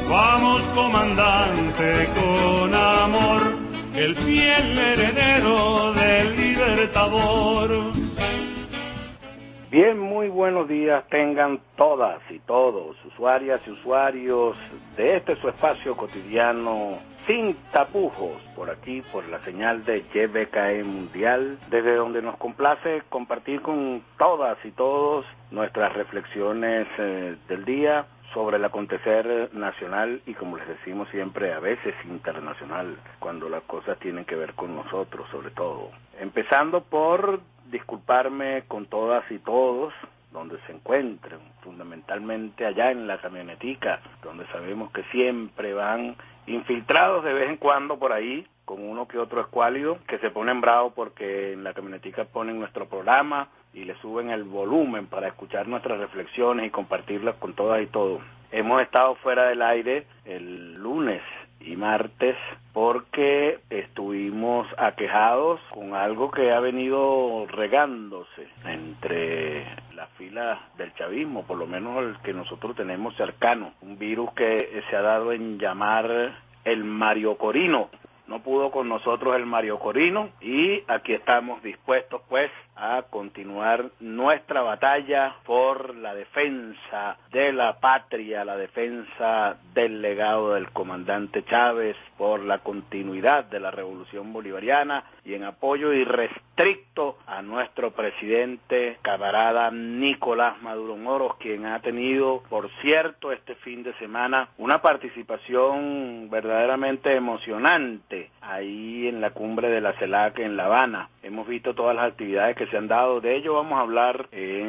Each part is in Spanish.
Vamos, comandante, con amor, el fiel heredero del Libertador. Bien, muy buenos días tengan todas y todos, usuarias y usuarios de este su espacio cotidiano sin tapujos, por aquí, por la señal de YBKE Mundial, desde donde nos complace compartir con todas y todos nuestras reflexiones del día sobre el acontecer nacional y, como les decimos siempre, a veces internacional, cuando las cosas tienen que ver con nosotros, sobre todo. Empezando por disculparme con todas y todos, donde se encuentren, fundamentalmente allá en la camionetica, donde sabemos que siempre van infiltrados de vez en cuando por ahí, con uno que otro escuálido, que se ponen bravos porque en la camionetica ponen nuestro programa y le suben el volumen para escuchar nuestras reflexiones y compartirlas con todas y todos. Hemos estado fuera del aire el lunes y martes porque estuvimos aquejados con algo que ha venido regándose entre las filas del chavismo, por lo menos el que nosotros tenemos cercano, un virus que se ha dado en llamar el Mariocorino. No pudo con nosotros el Mariocorino y aquí estamos dispuestos pues a continuar nuestra batalla por la defensa de la patria, la defensa del legado del comandante Chávez, por la continuidad de la revolución bolivariana y en apoyo irrestricto a nuestro presidente camarada Nicolás Maduro Moros, quien ha tenido, por cierto, este fin de semana una participación verdaderamente emocionante ahí en la cumbre de la CELAC en La Habana. Hemos visto todas las actividades que se han dado, de ello vamos a hablar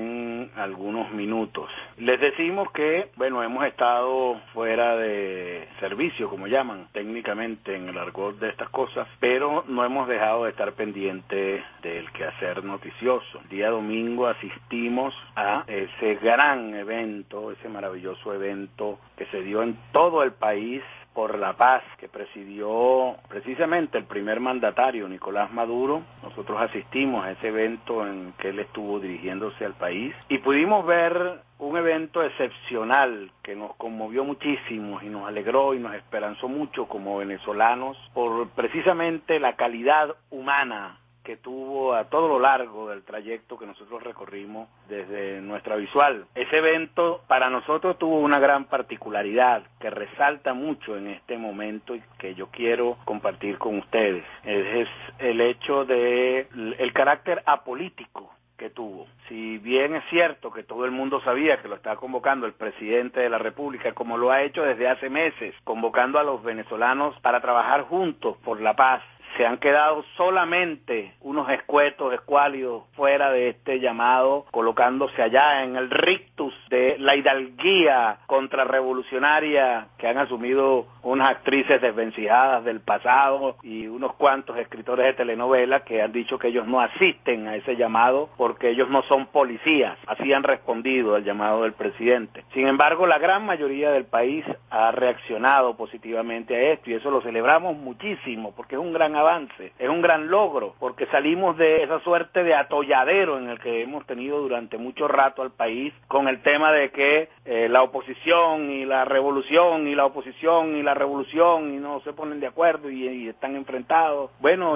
en algunos minutos. Les decimos que, bueno, hemos estado fuera de servicio, como llaman técnicamente en el argot de estas cosas, pero no hemos dejado de estar pendientes del quehacer noticioso. El día domingo asistimos a ese gran evento, ese maravilloso evento que se dio en todo el país por la paz, que presidió precisamente el primer mandatario, Nicolás Maduro. Nosotros asistimos a ese evento en que él estuvo dirigiéndose al país y pudimos ver un evento excepcional que nos conmovió muchísimo y nos alegró y nos esperanzó mucho como venezolanos por precisamente la calidad humana que tuvo a todo lo largo del trayecto que nosotros recorrimos desde nuestra visual. Ese evento para nosotros tuvo una gran particularidad que resalta mucho en este momento y que yo quiero compartir con ustedes. Es el hecho de el carácter apolítico que tuvo. Si bien es cierto que todo el mundo sabía que lo estaba convocando el presidente de la República, como lo ha hecho desde hace meses, convocando a los venezolanos para trabajar juntos por la paz, se han quedado solamente unos escuetos, escuálidos, fuera de este llamado, colocándose allá en el rictus de la hidalguía contrarrevolucionaria que han asumido unas actrices desvencijadas del pasado y unos cuantos escritores de telenovelas que han dicho que ellos no asisten a ese llamado porque ellos no son policías. Así han respondido al llamado del presidente. Sin embargo, la gran mayoría del país ha reaccionado positivamente a esto y eso lo celebramos muchísimo porque es un gran avance, es un gran logro, porque salimos de esa suerte de atolladero en el que hemos tenido durante mucho rato al país con el tema de que la oposición y la revolución y la oposición y la revolución y no se ponen de acuerdo y están enfrentados. Bueno,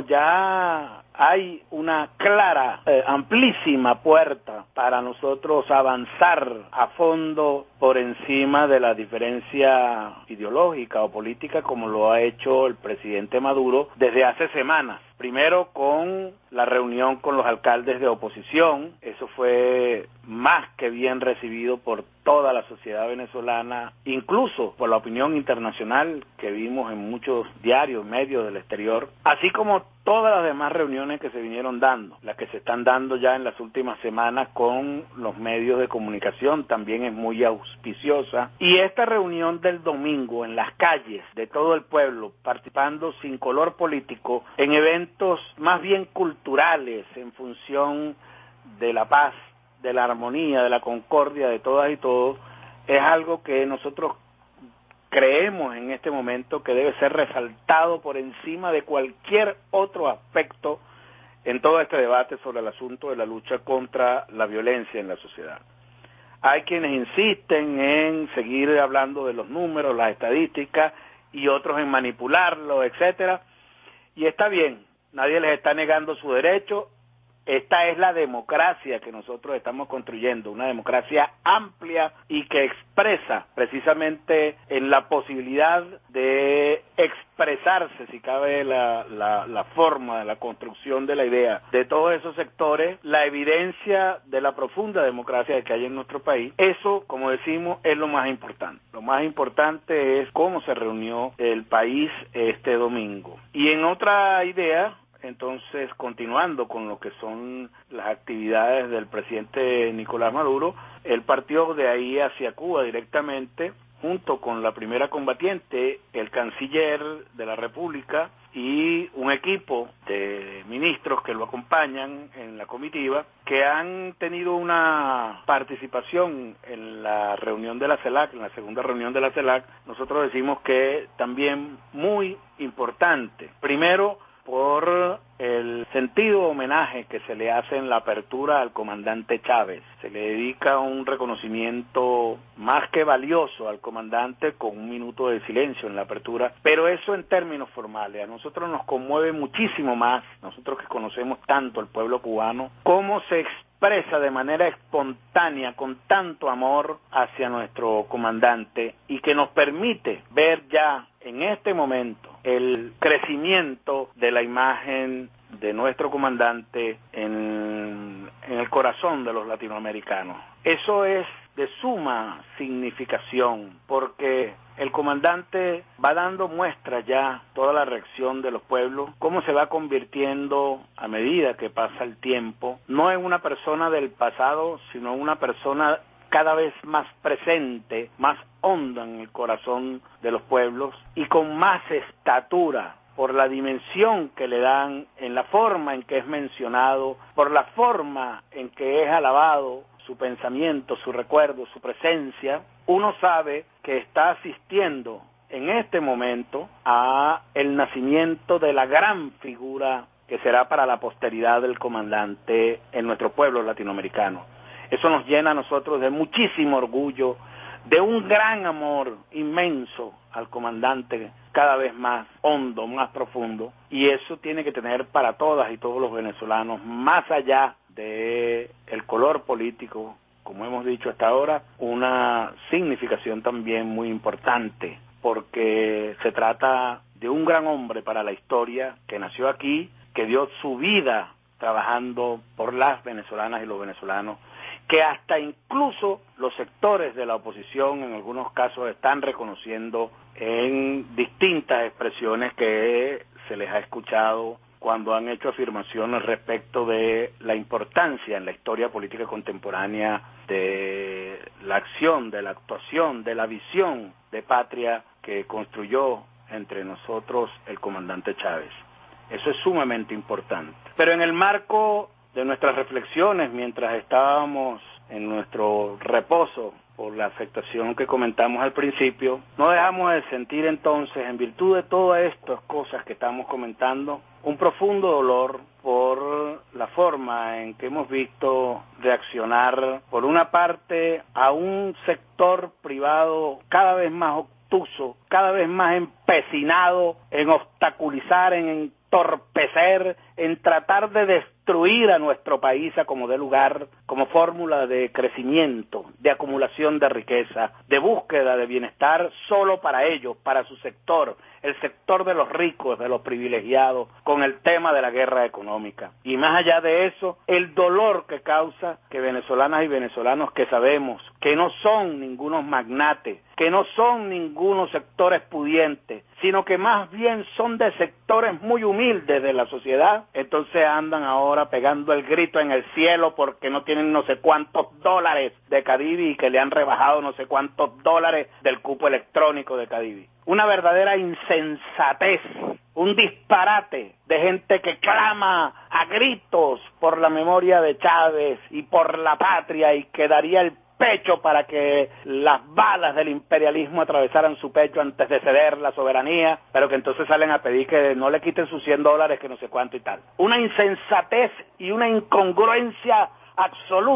ya hay una clara, amplísima puerta para nosotros avanzar a fondo por encima de la diferencia ideológica o política como lo ha hecho el presidente Maduro desde hace semanas. Primero con la reunión con los alcaldes de oposición, eso fue más que bien recibido por toda la sociedad venezolana, incluso por la opinión internacional que vimos en muchos diarios, medios del exterior, así como todas las demás reuniones que se vinieron dando, las que se están dando ya en las últimas semanas con los medios de comunicación, también es muy auspiciosa. Y esta reunión del domingo en las calles de todo el pueblo, participando sin color político, en eventos más bien culturales, en función de la paz, de la armonía, de la concordia de todas y todos, es algo que nosotros creemos en este momento que debe ser resaltado por encima de cualquier otro aspecto en todo este debate sobre el asunto de la lucha contra la violencia en la sociedad. Hay quienes insisten en seguir hablando de los números, las estadísticas, y otros en manipularlo, etcétera. Y está bien, nadie les está negando su derecho. Esta es la democracia que nosotros estamos construyendo, una democracia amplia y que expresa precisamente en la posibilidad de expresarse, si cabe la forma de la construcción de la idea de todos esos sectores, la evidencia de la profunda democracia que hay en nuestro país. Eso, como decimos, es lo más importante. Lo más importante es cómo se reunió el país este domingo. Y en otra idea, entonces, continuando con lo que son las actividades del presidente Nicolás Maduro, él partió de ahí hacia Cuba directamente, junto con la primera combatiente, el canciller de la República y un equipo de ministros que lo acompañan en la comitiva, que han tenido una participación en la reunión de la CELAC, en la segunda reunión de la CELAC. Nosotros decimos que también muy importante. Primero, por el sentido homenaje que se le hace en la apertura al comandante Chávez. Se le dedica un reconocimiento más que valioso al comandante con un minuto de silencio en la apertura, pero eso en términos formales. A nosotros nos conmueve muchísimo más, nosotros que conocemos tanto al pueblo cubano, cómo se expresa de manera espontánea, con tanto amor hacia nuestro comandante, y que nos permite ver ya en este momento el crecimiento de la imagen de nuestro comandante en el corazón de los latinoamericanos. Eso es de suma significación, porque el comandante va dando muestras ya, toda la reacción de los pueblos, cómo se va convirtiendo a medida que pasa el tiempo, no en una persona del pasado, sino en una persona cada vez más presente, más honda en el corazón de los pueblos y con más estatura, por la dimensión que le dan, en la forma en que es mencionado, por la forma en que es alabado, su pensamiento, su recuerdo, su presencia. Uno sabe que está asistiendo en este momento a el nacimiento de la gran figura que será para la posteridad del comandante en nuestro pueblo latinoamericano. Eso nos llena a nosotros de muchísimo orgullo, de un gran amor inmenso al comandante, cada vez más hondo, más profundo, y eso tiene que tener para todas y todos los venezolanos, más allá de el color político, como hemos dicho hasta ahora, una significación también muy importante, porque se trata de un gran hombre para la historia, que nació aquí, que dio su vida trabajando por las venezolanas y los venezolanos, que hasta incluso los sectores de la oposición en algunos casos están reconociendo en distintas expresiones que se les ha escuchado cuando han hecho afirmaciones respecto de la importancia en la historia política contemporánea de la acción, de la actuación, de la visión de patria que construyó entre nosotros el comandante Chávez. Eso es sumamente importante. Pero en el marco de nuestras reflexiones, mientras estábamos en nuestro reposo por la afectación que comentamos al principio, no dejamos de sentir entonces, en virtud de todas estas cosas que estamos comentando, un profundo dolor por la forma en que hemos visto reaccionar, por una parte, a un sector privado cada vez más obtuso, cada vez más empecinado en obstaculizar, en entorpecer, en tratar de destruir a nuestro país a como dé lugar, como fórmula de crecimiento, de acumulación de riqueza, de búsqueda de bienestar solo para ellos, para su sector, el sector de los ricos, de los privilegiados, con el tema de la guerra económica. Y más allá de eso, el dolor que causa que venezolanas y venezolanos que sabemos que no son ningunos magnates, que no son ningunos sectores pudientes, sino que más bien son de sectores muy humildes de la sociedad, entonces andan ahora pegando el grito en el cielo porque no tienen no sé cuántos dólares de Cadivi y que le han rebajado no sé cuántos dólares del cupo electrónico de Cadivi. Una verdadera insensatez, un disparate de gente que clama a gritos por la memoria de Chávez y por la patria y que daría el pecho para que las balas del imperialismo atravesaran su pecho antes de ceder la soberanía, pero que entonces salen a pedir que no le quiten sus $100, que no sé cuánto y tal. Una insensatez y una incongruencia absoluta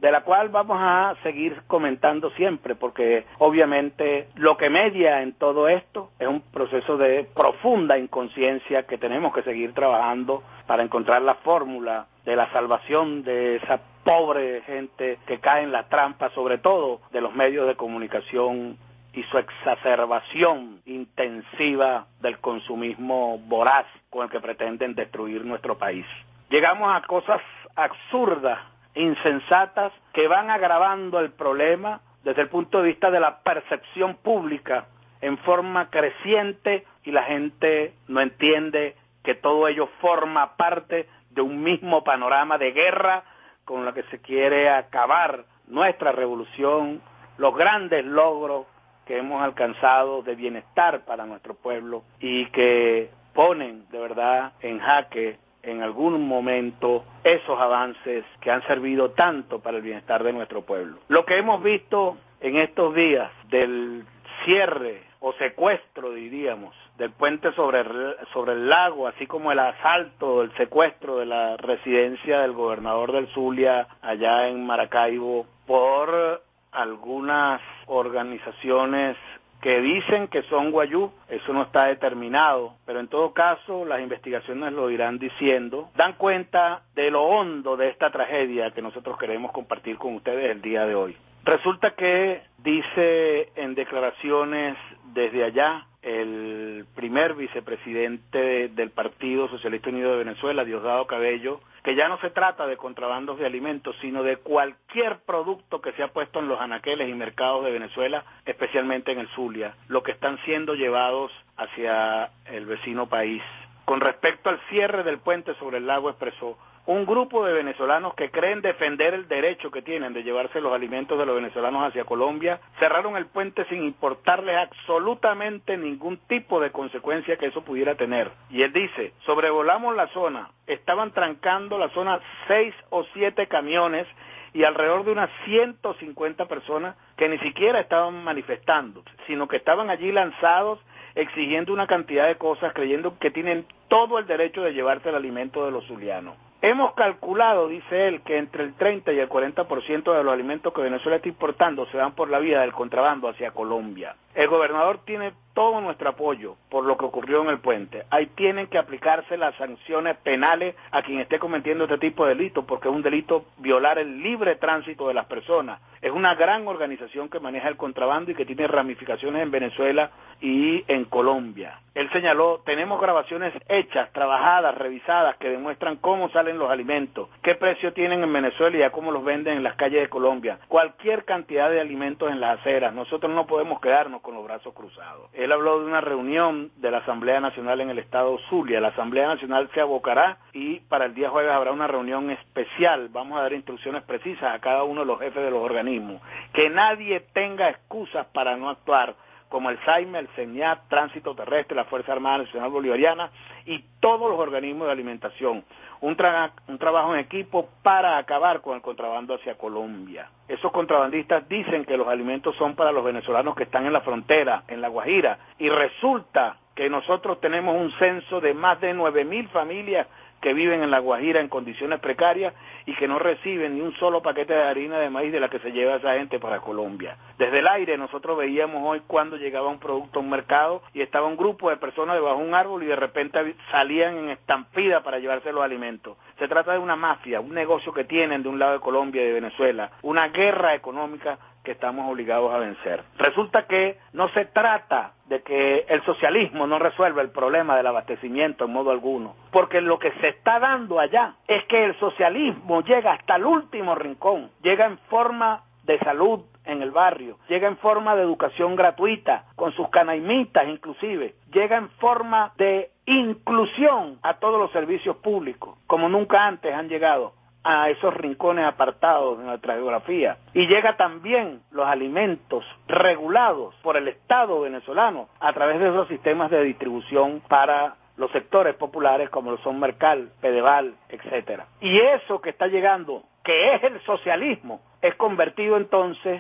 de la cual vamos a seguir comentando siempre, porque obviamente lo que media en todo esto es un proceso de profunda inconsciencia que tenemos que seguir trabajando para encontrar la fórmula de la salvación de esa pobre gente que cae en la trampa, sobre todo de los medios de comunicación y su exacerbación intensiva del consumismo voraz con el que pretenden destruir nuestro país. Llegamos a cosas absurdas, insensatas, que van agravando el problema desde el punto de vista de la percepción pública en forma creciente, y la gente no entiende que todo ello forma parte de un mismo panorama de guerra con la que se quiere acabar nuestra revolución, los grandes logros que hemos alcanzado de bienestar para nuestro pueblo y que ponen de verdad en jaque en algún momento esos avances que han servido tanto para el bienestar de nuestro pueblo. Lo que hemos visto en estos días del cierre o secuestro, diríamos, del puente sobre el lago, así como el asalto, el secuestro de la residencia del gobernador del Zulia allá en Maracaibo por algunas organizaciones que dicen que son guayú, eso no está determinado, pero en todo caso las investigaciones lo irán diciendo, dan cuenta de lo hondo de esta tragedia que nosotros queremos compartir con ustedes el día de hoy. Resulta que dice en declaraciones desde allá el primer vicepresidente del Partido Socialista Unido de Venezuela, Diosdado Cabello, que ya no se trata de contrabandos de alimentos, sino de cualquier producto que se ha puesto en los anaqueles y mercados de Venezuela, especialmente en el Zulia, lo que están siendo llevados hacia el vecino país. Con respecto al cierre del puente sobre el lago, expresó: un grupo de venezolanos que creen defender el derecho que tienen de llevarse los alimentos de los venezolanos hacia Colombia, cerraron el puente sin importarles absolutamente ningún tipo de consecuencia que eso pudiera tener. Y él dice: sobrevolamos la zona, estaban trancando la zona 6 o 7 camiones y alrededor de unas 150 personas que ni siquiera estaban manifestando, sino que estaban allí lanzados exigiendo una cantidad de cosas, creyendo que tienen todo el derecho de llevarse el alimento de los zulianos. Hemos calculado, dice él, que entre el 30 y el 40% de los alimentos que Venezuela está importando se van por la vía del contrabando hacia Colombia. El gobernador tiene todo nuestro apoyo por lo que ocurrió en el puente. Ahí tienen que aplicarse las sanciones penales a quien esté cometiendo este tipo de delitos, porque es un delito violar el libre tránsito de las personas. Es una gran organización que maneja el contrabando y que tiene ramificaciones en Venezuela y en Colombia. Él señaló: tenemos grabaciones hechas, trabajadas, revisadas, que demuestran cómo salen los alimentos, qué precio tienen en Venezuela y a cómo los venden en las calles de Colombia. Cualquier cantidad de alimentos en las aceras. Nosotros no podemos quedarnos con los brazos cruzados. Él habló de una reunión de la Asamblea Nacional en el estado Zulia. La Asamblea Nacional se abocará y para el día jueves habrá una reunión especial. Vamos a dar instrucciones precisas a cada uno de los jefes de los organismos. Que nadie tenga excusas para no actuar, como el SAIME, el CENIAT, Tránsito Terrestre, la Fuerza Armada Nacional Bolivariana y todos los organismos de alimentación. Un trabajo en equipo para acabar con el contrabando hacia Colombia. Esos contrabandistas dicen que los alimentos son para los venezolanos que están en la frontera, en La Guajira, y resulta que nosotros tenemos un censo de más de 9.000 familias que viven en La Guajira en condiciones precarias y que no reciben ni un solo paquete de harina de maíz de la que se lleva esa gente para Colombia. Desde el aire nosotros veíamos hoy cuando llegaba un producto a un mercado y estaba un grupo de personas debajo de un árbol y de repente salían en estampida para llevarse los alimentos. Se trata de una mafia, un negocio que tienen de un lado de Colombia y de Venezuela, una guerra económica que estamos obligados a vencer. Resulta que no se trata de que el socialismo no resuelva el problema del abastecimiento en modo alguno, porque lo que se está dando allá es que el socialismo llega hasta el último rincón, llega en forma de salud en el barrio, llega en forma de educación gratuita, con sus canaimitas inclusive, llega en forma de inclusión a todos los servicios públicos, como nunca antes han llegado a esos rincones apartados de nuestra geografía. Y llega también los alimentos regulados por el Estado venezolano a través de esos sistemas de distribución para los sectores populares como lo son Mercal, Pedeval, etcétera. Y eso que está llegando, que es el socialismo, es convertido entonces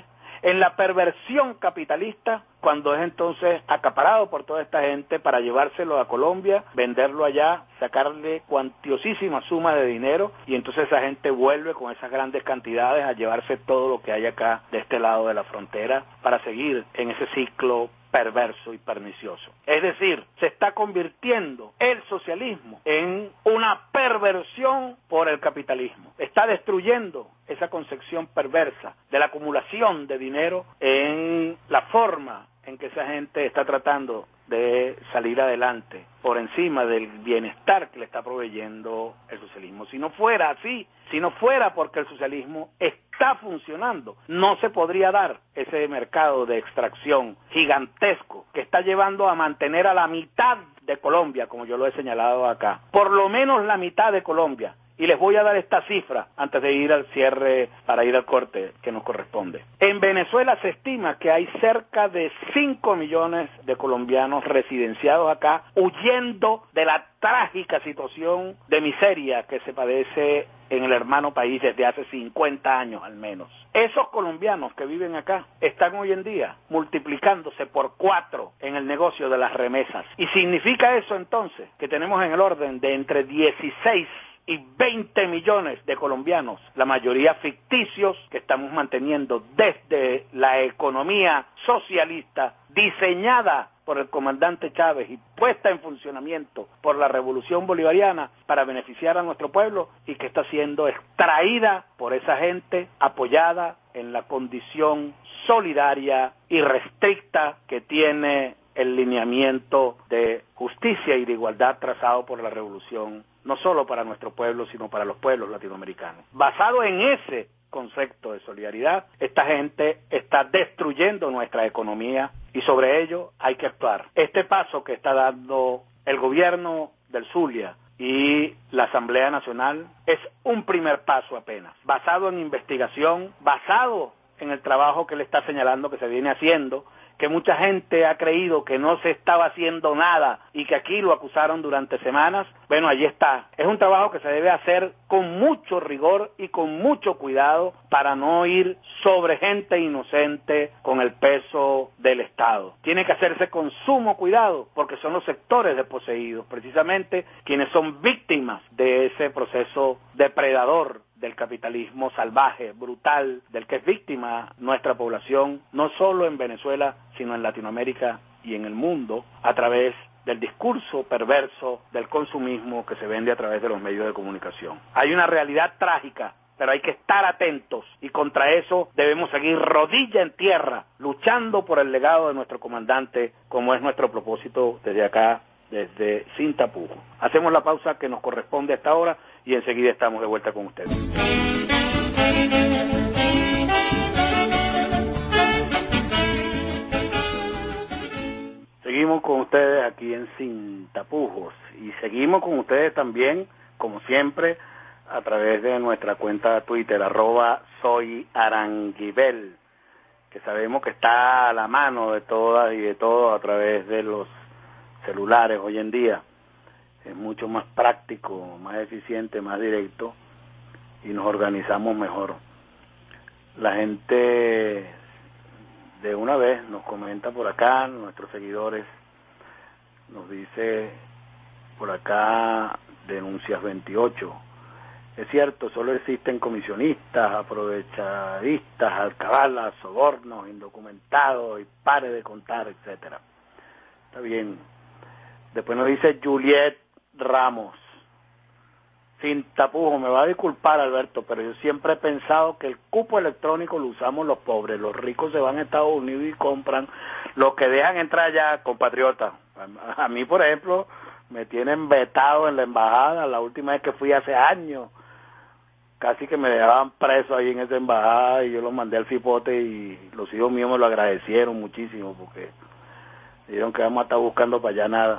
en la perversión capitalista, cuando es entonces acaparado por toda esta gente para llevárselo a Colombia, venderlo allá, sacarle cuantiosísimas sumas de dinero, y entonces esa gente vuelve con esas grandes cantidades a llevarse todo lo que hay acá de este lado de la frontera para seguir en ese ciclo perverso y pernicioso. Es decir, se está convirtiendo el socialismo en una perversión por el capitalismo. Está destruyendo esa concepción perversa de la acumulación de dinero en la forma en que esa gente está tratando de salir adelante por encima del bienestar que le está proveyendo el socialismo. Si no fuera así, si no fuera porque el socialismo está funcionando, no se podría dar ese mercado de extracción gigantesco que está llevando a mantener a la mitad de Colombia, como yo lo he señalado acá, por lo menos la mitad de Colombia. Y les voy a dar esta cifra antes de ir al cierre para ir al corte que nos corresponde. En Venezuela se estima que hay cerca de 5 millones de colombianos residenciados acá, huyendo de la trágica situación de miseria que se padece en el hermano país desde hace 50 años al menos. Esos colombianos que viven acá están hoy en día multiplicándose por 4 en el negocio de las remesas. Y significa eso entonces que tenemos en el orden de entre 16 y 20 millones de colombianos, la mayoría ficticios, que estamos manteniendo desde la economía socialista diseñada por el comandante Chávez y puesta en funcionamiento por la revolución bolivariana para beneficiar a nuestro pueblo, y que está siendo extraída por esa gente apoyada en la condición solidaria y restricta que tiene el lineamiento de justicia y de igualdad trazado por la revolución, no solo para nuestro pueblo, sino para los pueblos latinoamericanos. Basado en ese concepto de solidaridad, esta gente está destruyendo nuestra economía y sobre ello hay que actuar. Este paso que está dando el gobierno del Zulia y la Asamblea Nacional es un primer paso apenas, basado en investigación, basado en el trabajo que le está señalando que se viene haciendo, que mucha gente ha creído que no se estaba haciendo nada y que aquí lo acusaron durante semanas. Bueno, allí está. Es un trabajo que se debe hacer con mucho rigor y con mucho cuidado para no ir sobre gente inocente con el peso del Estado. Tiene que hacerse con sumo cuidado porque son los sectores desposeídos, precisamente quienes son víctimas de ese proceso depredador del capitalismo salvaje, brutal, del que es víctima nuestra población, no solo en Venezuela, sino en Latinoamérica y en el mundo, a través del discurso perverso del consumismo que se vende a través de los medios de comunicación. Hay una realidad trágica, pero hay que estar atentos, y contra eso debemos seguir rodilla en tierra, luchando por el legado de nuestro comandante, como es nuestro propósito desde acá, desde Sin Tapujos. Hacemos la pausa que nos corresponde a esta hora y enseguida estamos de vuelta con ustedes. Seguimos con ustedes aquí en Sin Tapujos y seguimos con ustedes también, como siempre, a través de nuestra cuenta de Twitter, @soyaranguibel, que sabemos que está a la mano de todas y de todos a través de los celulares hoy en día. Es mucho más práctico, más eficiente, más directo, y nos organizamos mejor. La gente de una vez nos comenta por acá, nuestros seguidores, nos dice por acá, Denuncias 28, es cierto, solo existen comisionistas, aprovechadistas, alcabalas, sobornos, indocumentados, y pare de contar, etcétera. Está bien. Después nos dice Juliet Ramos, Sin Tapujos, me va a disculpar Alberto, pero yo siempre he pensado que el cupo electrónico lo usamos los pobres, los ricos se van a Estados Unidos y compran lo que dejan entrar allá, compatriotas. A mí, por ejemplo, me tienen vetado en la embajada, la última vez que fui hace años, casi que me dejaban preso ahí en esa embajada y yo los mandé al cipote y los hijos míos me lo agradecieron muchísimo porque dijeron que vamos a estar buscando para allá nada.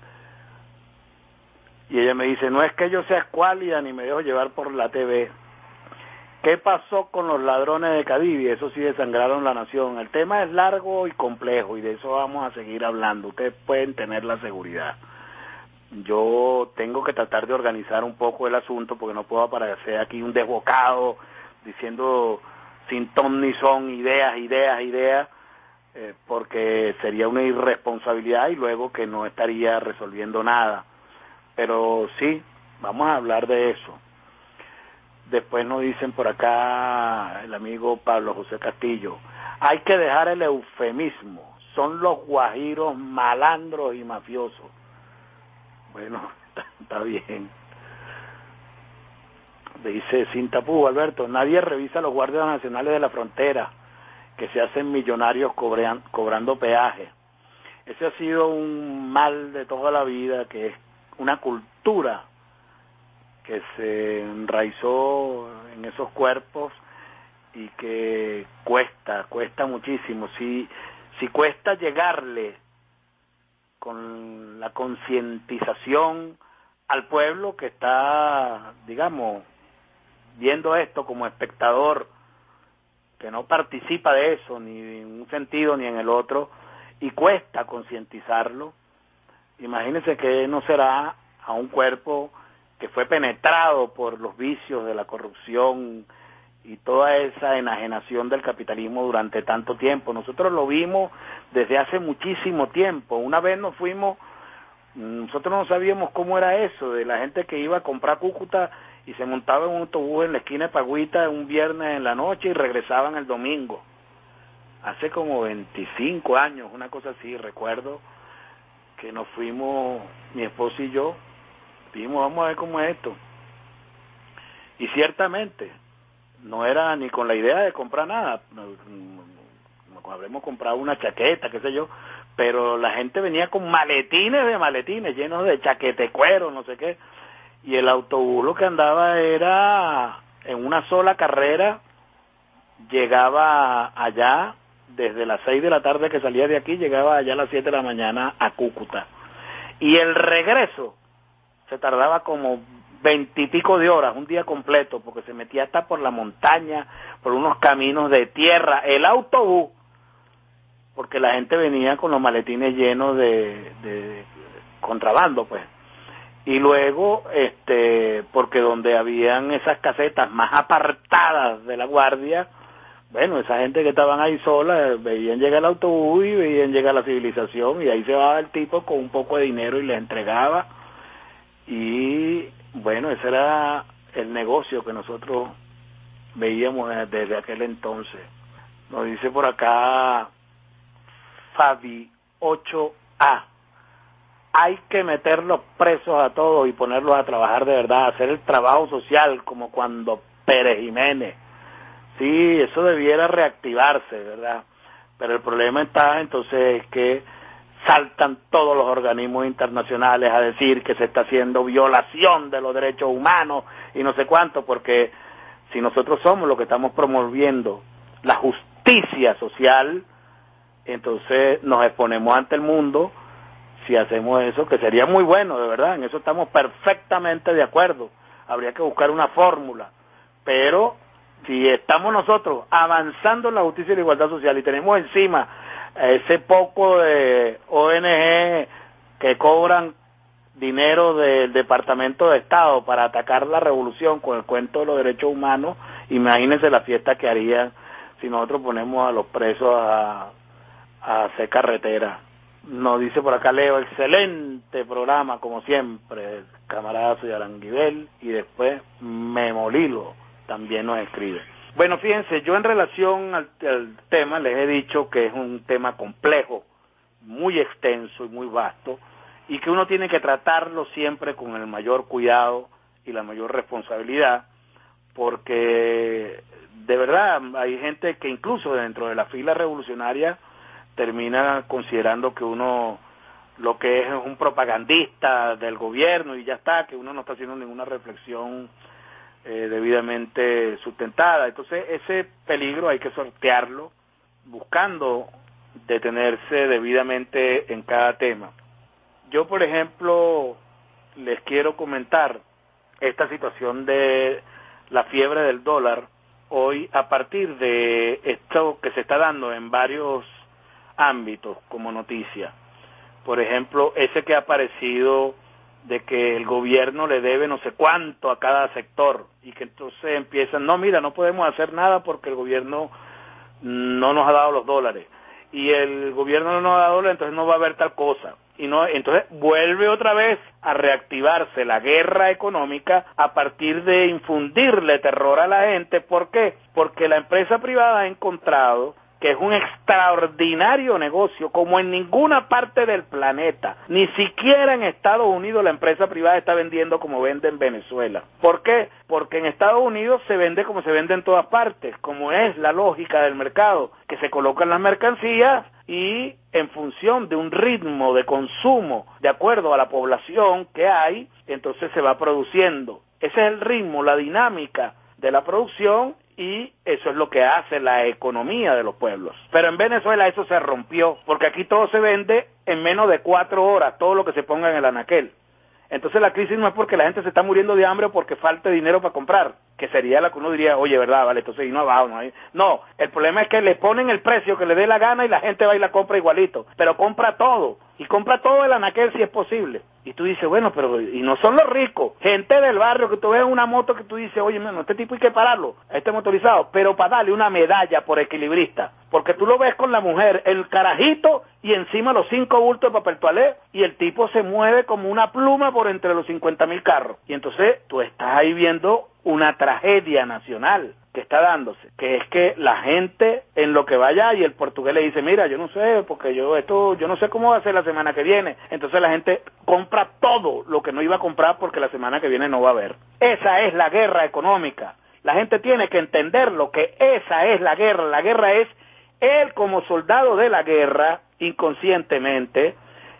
Y ella me dice, no es que yo sea escuálida ni me dejo llevar por la TV. ¿Qué pasó con los ladrones de Cadivi? Eso sí desangraron la nación. El tema es largo y complejo y de eso vamos a seguir hablando. Ustedes pueden tener la seguridad. Yo tengo que tratar de organizar un poco el asunto porque no puedo aparecer aquí un desbocado diciendo sin ton ni son, ideas, porque sería una irresponsabilidad y luego que no estaría resolviendo nada. Pero sí, vamos a hablar de eso. Después nos dicen por acá el amigo Pablo José Castillo, hay que dejar el eufemismo, son los guajiros malandros y mafiosos. Bueno, está bien. Dice sin tapujos, Alberto, nadie revisa a los guardias nacionales de la frontera, que se hacen millonarios cobrando peaje. Ese ha sido un mal de toda la vida, que es una cultura que se enraizó en esos cuerpos y que cuesta muchísimo. Si cuesta llegarle con la concientización al pueblo que está, digamos, viendo esto como espectador, que no participa de eso, ni en un sentido ni en el otro, y cuesta concientizarlo, imagínense que no será a un cuerpo que fue penetrado por los vicios de la corrupción y toda esa enajenación del capitalismo durante tanto tiempo. Nosotros lo vimos desde hace muchísimo tiempo. Una vez nos fuimos, nosotros no sabíamos cómo era eso, de la gente que iba a comprar Cúcuta y se montaba en un autobús en la esquina de Pagüita un viernes en la noche y regresaban el domingo. Hace como 25 años, una cosa así, recuerdo que nos fuimos, mi esposo y yo, dijimos, vamos a ver cómo es esto. Y ciertamente, no era ni con la idea de comprar nada, habremos comprado una chaqueta, qué sé yo, pero la gente venía con maletines llenos de chaquete cuero, no sé qué, y el autobús lo que andaba era en una sola carrera, llegaba allá desde las 6 de la tarde que salía de aquí, llegaba allá a las 7 de la mañana a Cúcuta, y el regreso se tardaba como 20 y pico de horas, un día completo, porque se metía hasta por la montaña, por unos caminos de tierra, el autobús, porque la gente venía con los maletines llenos de contrabando, pues. Y luego, porque donde habían esas casetas más apartadas de la guardia, bueno, esa gente que estaban ahí sola, veían llegar el autobús y veían llegar la civilización, y ahí se va el tipo con un poco de dinero y les entregaba. Y bueno, ese era el negocio que nosotros veíamos desde aquel entonces. Nos dice por acá Fabi 8A, hay que meterlos presos a todos y ponerlos a trabajar de verdad, hacer el trabajo social como cuando Pérez Jiménez. Sí, eso debiera reactivarse, ¿verdad? Pero el problema está entonces que saltan todos los organismos internacionales a decir que se está haciendo violación de los derechos humanos y no sé cuánto, porque si nosotros somos los que estamos promoviendo la justicia social, entonces nos exponemos ante el mundo si hacemos eso, que sería muy bueno, de verdad, en eso estamos perfectamente de acuerdo. Habría que buscar una fórmula, pero si estamos nosotros avanzando en la justicia y la igualdad social y tenemos encima ese poco de ONG que cobran dinero del Departamento de Estado para atacar la revolución con el cuento de los derechos humanos, imagínense la fiesta que harían si nosotros ponemos a los presos a hacer carretera. Nos dice por acá Leo, excelente programa como siempre, camarada Soy Aranguibel, y después Memolilo también nos escribe. Bueno, fíjense, yo en relación al tema les he dicho que es un tema complejo, muy extenso y muy vasto, y que uno tiene que tratarlo siempre con el mayor cuidado y la mayor responsabilidad, porque de verdad hay gente que incluso dentro de la fila revolucionaria termina considerando que uno lo que es un propagandista del gobierno y ya está, que uno no está haciendo ninguna reflexión debidamente sustentada. Entonces ese peligro hay que sortearlo buscando detenerse debidamente en cada tema. Yo, por ejemplo, les quiero comentar esta situación de la fiebre del dólar hoy a partir de esto que se está dando en varios ámbitos como noticia. Por ejemplo, ese que ha aparecido de que el gobierno le debe no sé cuánto a cada sector y que entonces empiezan, no, mira, no podemos hacer nada porque el gobierno no nos ha dado los dólares y el gobierno no nos ha dado dólares, entonces no va a haber tal cosa. Y no, entonces vuelve otra vez a reactivarse la guerra económica a partir de infundirle terror a la gente. ¿Por qué? Porque la empresa privada ha encontrado que es un extraordinario negocio, como en ninguna parte del planeta, ni siquiera en Estados Unidos la empresa privada está vendiendo como vende en Venezuela. ¿Por qué? Porque en Estados Unidos se vende como se vende en todas partes, como es la lógica del mercado, que se colocan las mercancías y en función de un ritmo de consumo, de acuerdo a la población que hay, entonces se va produciendo. Ese es el ritmo, la dinámica de la producción, y eso es lo que hace la economía de los pueblos. Pero en Venezuela eso se rompió, porque aquí todo se vende en menos de 4 horas, todo lo que se ponga en el anaquel. Entonces la crisis no es porque la gente se está muriendo de hambre o porque falte dinero para comprar, que sería la que uno diría, oye, ¿verdad? Vale, entonces y no abajo, no hay. No, el problema es que le ponen el precio que le dé la gana y la gente va y la compra igualito, pero compra todo, y compra todo el anaquel si es posible. Y tú dices, bueno, pero y no son los ricos, gente del barrio que tú ves una moto que tú dices, oye, no, este tipo hay que pararlo, este motorizado, pero para darle una medalla por equilibrista, porque tú lo ves con la mujer, el carajito y encima los 5 bultos de papel toalé, y el tipo se mueve como una pluma por entre los 50,000 carros. Y entonces tú estás ahí viendo una tragedia nacional que está dándose, que es que la gente en lo que vaya y el portugués le dice, mira, yo no sé, porque yo no sé cómo va a ser la semana que viene. Entonces la gente compra todo lo que no iba a comprar porque la semana que viene no va a haber. Esa es la guerra económica. La gente tiene que entenderlo, que esa es la guerra. La guerra es él como soldado de la guerra, inconscientemente,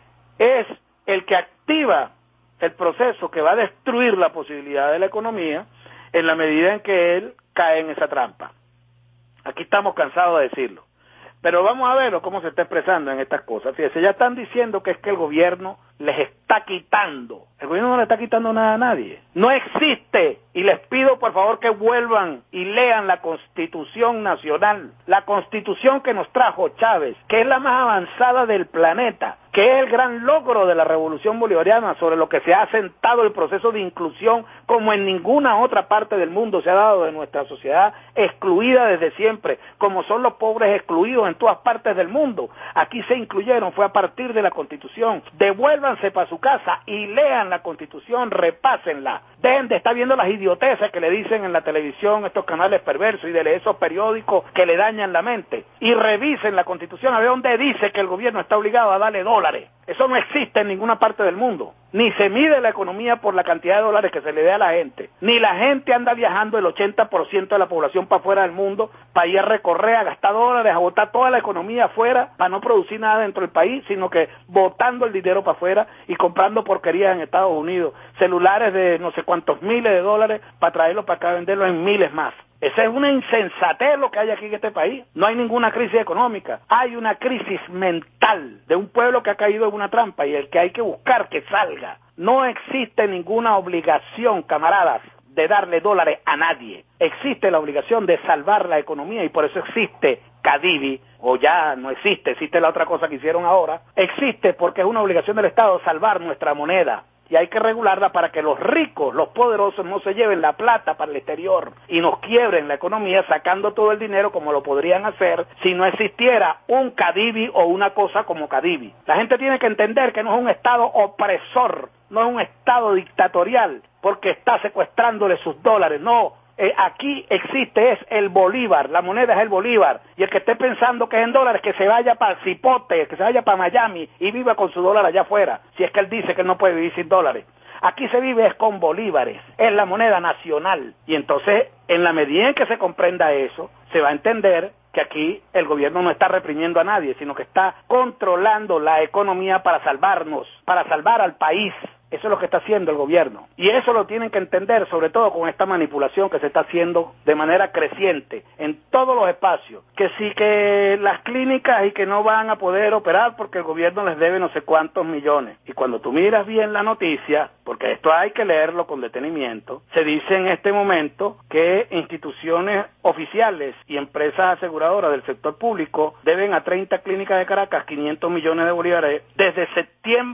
es el que activa el proceso que va a destruir la posibilidad de la economía en la medida en que él cae en esa trampa. Aquí estamos cansados de decirlo, pero vamos a verlo cómo se está expresando en estas cosas. Fíjense, ya están diciendo que es que el gobierno les está quitando. El gobierno no le está quitando nada a nadie. No existe. Y les pido por favor que vuelvan y lean la Constitución Nacional, la Constitución que nos trajo Chávez, que es la más avanzada del planeta, que es el gran logro de la Revolución Bolivariana, sobre lo que se ha asentado el proceso de inclusión como en ninguna otra parte del mundo se ha dado de nuestra sociedad excluida desde siempre, como son los pobres excluidos en todas partes del mundo. Aquí se incluyeron, fue a partir de la Constitución. Devuélvanse para su casa y lean la Constitución, repásenla. Dejen de estar viendo las idioteces que le dicen en la televisión estos canales perversos y de leer esos periódicos que le dañan la mente. Y revisen la Constitución a ver dónde dice que el gobierno está obligado a darle dólares. Eso no existe en ninguna parte del mundo. Ni se mide la economía por la cantidad de dólares que se le dé a la gente. Ni la gente anda viajando el 80% de la población para afuera del mundo para ir a recorrer, a gastar dólares, a botar toda la economía afuera para no producir nada dentro del país, sino que botando el dinero para afuera y comprando porquerías en Estados Unidos. Celulares de no sé cuántos miles de dólares para traerlos para acá, venderlos en miles más. Esa es una insensatez lo que hay aquí en este país. No hay ninguna crisis económica. Hay una crisis mental de un pueblo que ha caído en una trampa y el que hay que buscar que salga. No existe ninguna obligación, camaradas, de darle dólares a nadie. Existe la obligación de salvar la economía y por eso existe Cadivi, o ya no existe, existe la otra cosa que hicieron ahora. Existe porque es una obligación del Estado salvar nuestra moneda. Y hay que regularla para que los ricos, los poderosos, no se lleven la plata para el exterior y nos quiebren la economía sacando todo el dinero como lo podrían hacer si no existiera un Cadivi o una cosa como Cadivi. La gente tiene que entender que no es un Estado opresor, no es un Estado dictatorial porque está secuestrándole sus dólares, no. Aquí existe es el bolívar, la moneda es el bolívar, y el que esté pensando que es en dólares, que se vaya para el cipote, que se vaya para Miami y viva con su dólar allá afuera, si es que él dice que él no puede vivir sin dólares. Aquí se vive es con bolívares, es la moneda nacional, y entonces en la medida en que se comprenda eso, se va a entender que aquí el gobierno no está reprimiendo a nadie, sino que está controlando la economía para salvarnos, para salvar al país. Eso es lo que está haciendo el gobierno. Y eso lo tienen que entender, sobre todo con esta manipulación que se está haciendo de manera creciente en todos los espacios. Que sí que las clínicas y que no van a poder operar porque el gobierno les debe no sé cuántos millones. Y cuando tú miras bien la noticia, porque esto hay que leerlo con detenimiento, se dice en este momento que instituciones oficiales y empresas aseguradoras del sector público deben a 30 clínicas de Caracas 500 millones de bolívares desde septiembre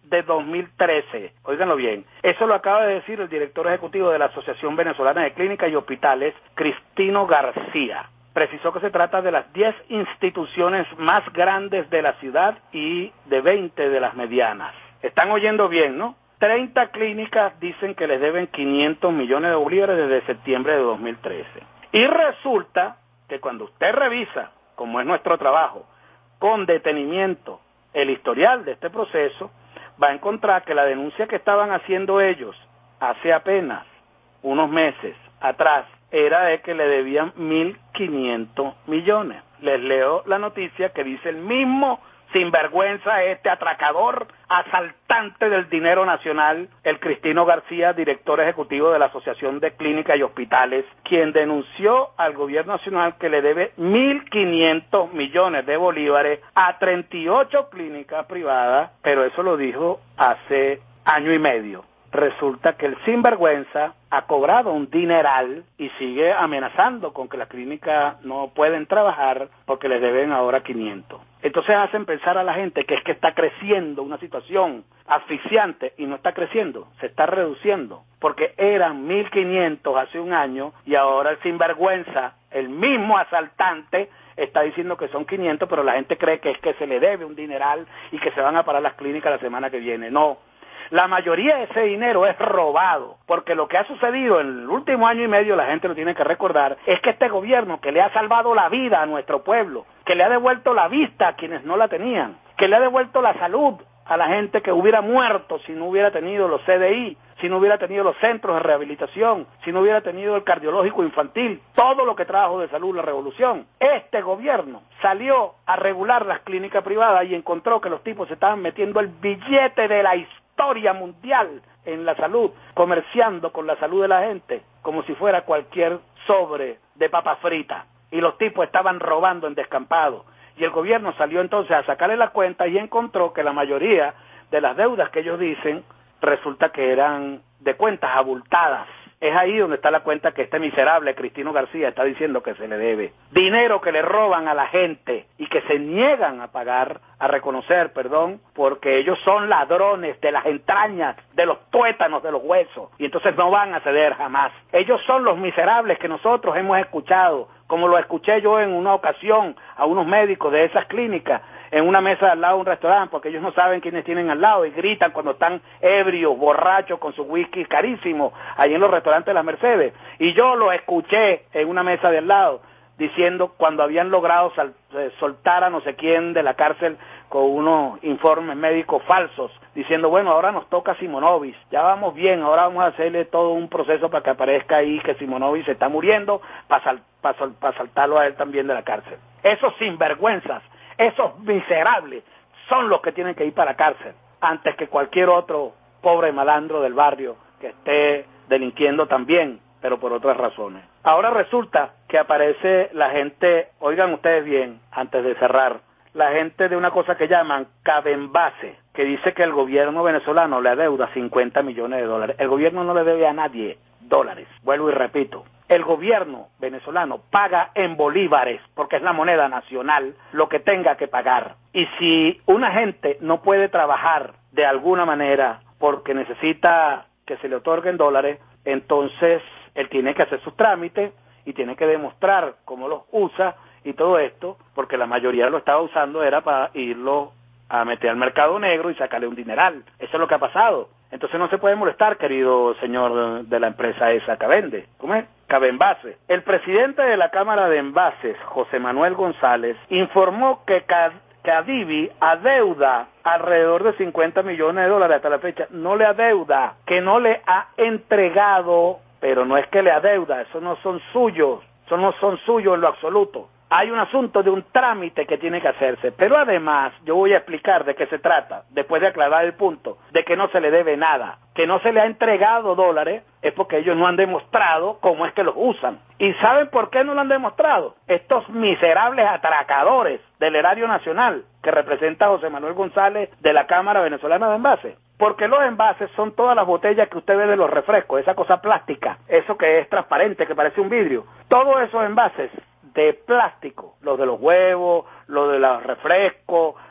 de 2013. Óiganlo bien. Eso lo acaba de decir el director ejecutivo de la Asociación Venezolana de Clínicas y Hospitales, Cristino García. Precisó que se trata de las 10 instituciones más grandes de la ciudad y de 20 de las medianas. Están oyendo bien, ¿no? 30 clínicas dicen que les deben 500 millones de bolívares desde septiembre de 2013. Y resulta que cuando usted revisa, como es nuestro trabajo, con detenimiento el historial de este proceso, va a encontrar que la denuncia que estaban haciendo ellos hace apenas unos meses atrás era de que le debían 1.500 millones. Les leo la noticia que dice el mismo sinvergüenza, este atracador, asaltante del dinero nacional, el Cristino García, director ejecutivo de la Asociación de Clínicas y Hospitales, quien denunció al gobierno nacional que le debe 1.500 millones de bolívares a 38 clínicas privadas, pero eso lo dijo hace año y medio. Resulta que el sinvergüenza ha cobrado un dineral y sigue amenazando con que las clínicas no pueden trabajar porque les deben ahora 500. Entonces hacen pensar a la gente que es que está creciendo una situación asfixiante y no está creciendo, se está reduciendo, porque eran 1.500 hace un año y ahora el sinvergüenza, el mismo asaltante, está diciendo que son 500, pero la gente cree que es que se le debe un dineral y que se van a parar las clínicas la semana que viene. No. La mayoría de ese dinero es robado, porque lo que ha sucedido en el último año y medio, la gente lo tiene que recordar, es que este gobierno que le ha salvado la vida a nuestro pueblo, que le ha devuelto la vista a quienes no la tenían, que le ha devuelto la salud a la gente que hubiera muerto si no hubiera tenido los CDI, si no hubiera tenido los centros de rehabilitación, si no hubiera tenido el cardiológico infantil, todo lo que trajo de salud la revolución. Este gobierno salió a regular las clínicas privadas y encontró que los tipos se estaban metiendo el billete de la historia mundial en la salud, comerciando con la salud de la gente como si fuera cualquier sobre de papa frita, y los tipos estaban robando en descampado, y el gobierno salió entonces a sacarle la cuenta y encontró que la mayoría de las deudas que ellos dicen resulta que eran de cuentas abultadas. Es ahí donde está la cuenta que este miserable Cristino García está diciendo que se le debe. Dinero que le roban a la gente y que se niegan a pagar, a reconocer, porque ellos son ladrones de las entrañas, de los tuétanos, de los huesos, y entonces no van a ceder jamás. Ellos son los miserables que nosotros hemos escuchado, como lo escuché yo en una ocasión a unos médicos de esas clínicas, en una mesa al lado de un restaurante, porque ellos no saben quiénes tienen al lado y gritan cuando están ebrios, borrachos, con su whisky carísimo, ahí en los restaurantes de las Mercedes. Y yo lo escuché en una mesa de al lado, diciendo cuando habían logrado soltar a no sé quién de la cárcel con unos informes médicos falsos, diciendo, bueno, ahora nos toca Simonovic, ya vamos bien, ahora vamos a hacerle todo un proceso para que aparezca ahí que Simonovic se está muriendo, para saltarlo a él también de la cárcel. Esos sinvergüenzas, esos miserables son los que tienen que ir para la cárcel, antes que cualquier otro pobre malandro del barrio que esté delinquiendo también, pero por otras razones. Ahora resulta que aparece la gente, oigan ustedes bien, antes de cerrar, la gente de una cosa que llaman Cabembase, que dice que el gobierno venezolano le adeuda 50 millones de dólares. El gobierno no le debe a nadie dólares, vuelvo y repito. El gobierno venezolano paga en bolívares, porque es la moneda nacional, lo que tenga que pagar. Y si una gente no puede trabajar de alguna manera porque necesita que se le otorguen dólares, entonces él tiene que hacer sus trámites y tiene que demostrar cómo los usa y todo esto, porque la mayoría lo estaba usando era para irlo a meter al mercado negro y sacarle un dineral. Eso es lo que ha pasado. Entonces no se puede molestar, querido señor de la empresa esa que vende. ¿Cómo es? Cabembase. El presidente de la Cámara de Envases, José Manuel González, informó que Cadivi adeuda alrededor de 50 millones de dólares hasta la fecha. No le adeuda, que no le ha entregado, pero no es que le adeuda, esos no son suyos, esos no son suyos en lo absoluto. Hay un asunto de un trámite que tiene que hacerse, pero además yo voy a explicar de qué se trata, después de aclarar el punto, de que no se le debe nada, que no se le ha entregado dólares, es porque ellos no han demostrado cómo es que los usan. ¿Y saben por qué no lo han demostrado? Estos miserables atracadores del erario nacional, que representa a José Manuel González de la Cámara Venezolana de Envases. Porque los envases son todas las botellas que usted ve de los refrescos, esa cosa plástica, eso que es transparente, que parece un vidrio. Todos esos envases de plástico, los de los huevos, los de los refrescos,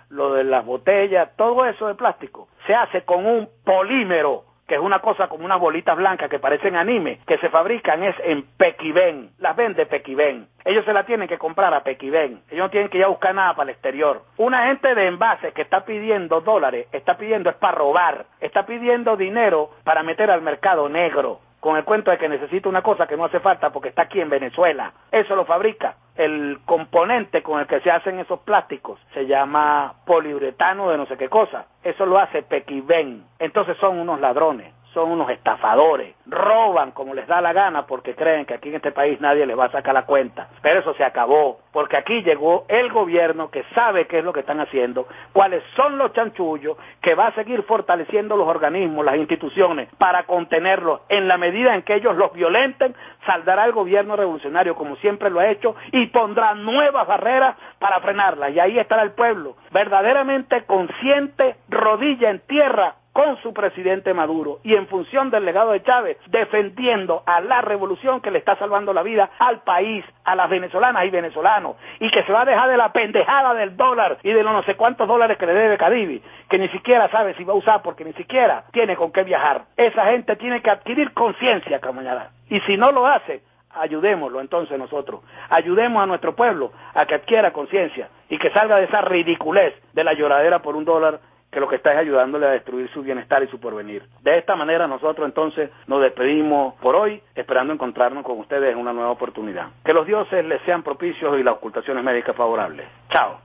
lo de las botellas, todo eso de plástico, se hace con un polímero, que es una cosa como unas bolitas blancas que parecen anime, que se fabrican es en Pequibén, las vende Pequibén. Ellos se la tienen que comprar a Pequibén, ellos no tienen que ir a buscar nada para el exterior. Una gente de envases que está pidiendo dólares, está pidiendo es para robar, está pidiendo dinero para meter al mercado negro, con el cuento de que necesita una cosa que no hace falta porque está aquí en Venezuela. Eso lo fabrica. El componente con el que se hacen esos plásticos se llama poliuretano de no sé qué cosa. Eso lo hace Pequibén. Entonces son unos ladrones, son unos estafadores, roban como les da la gana porque creen que aquí en este país nadie les va a sacar la cuenta. Pero eso se acabó, porque aquí llegó el gobierno que sabe qué es lo que están haciendo, cuáles son los chanchullos, que va a seguir fortaleciendo los organismos, las instituciones, para contenerlos. En la medida en que ellos los violenten, saldrá el gobierno revolucionario como siempre lo ha hecho y pondrá nuevas barreras para frenarlas. Y ahí estará el pueblo, verdaderamente consciente, rodilla en tierra, con su presidente Maduro y en función del legado de Chávez, defendiendo a la revolución que le está salvando la vida al país, a las venezolanas y venezolanos, y que se va a dejar de la pendejada del dólar y de los no sé cuántos dólares que le debe Cadivi, que ni siquiera sabe si va a usar porque ni siquiera tiene con qué viajar. Esa gente tiene que adquirir conciencia, camarada, y si no lo hace, ayudémoslo entonces nosotros, ayudemos a nuestro pueblo a que adquiera conciencia y que salga de esa ridiculez de la lloradera por un dólar, que lo que está es ayudándole a destruir su bienestar y su porvenir. De esta manera nosotros entonces nos despedimos por hoy, esperando encontrarnos con ustedes en una nueva oportunidad. Que los dioses les sean propicios y las ocultaciones médicas favorables. Chao.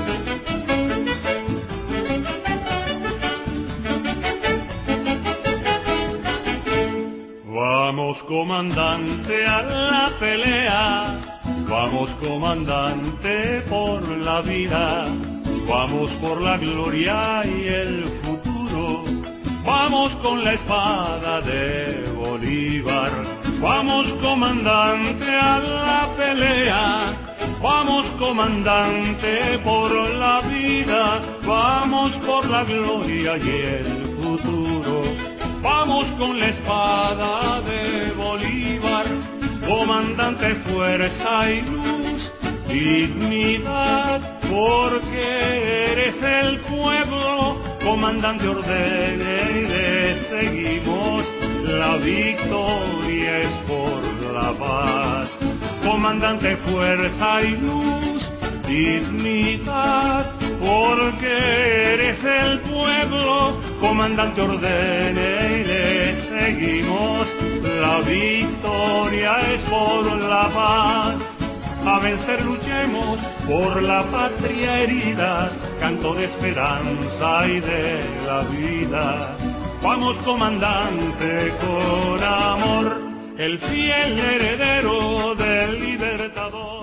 Vamos, comandante, a la pelea. Vamos, comandante, por la vida. Vamos por la gloria y el futuro. Vamos con la espada de Bolívar. Vamos, comandante, a la pelea. Vamos, comandante, por la vida. Vamos por la gloria y el futuro. Vamos con la espada de Bolívar. Comandante, fuerza y luz, dignidad, porque eres el pueblo. Comandante, ordene y le seguimos. La victoria es por la paz. Comandante, fuerza y luz, dignidad, porque eres el pueblo. Comandante, ordene y le seguimos. La victoria es por la paz. A vencer luchemos por la patria herida, canto de esperanza y de la vida. Vamos, comandante, con amor, el fiel heredero del Libertador.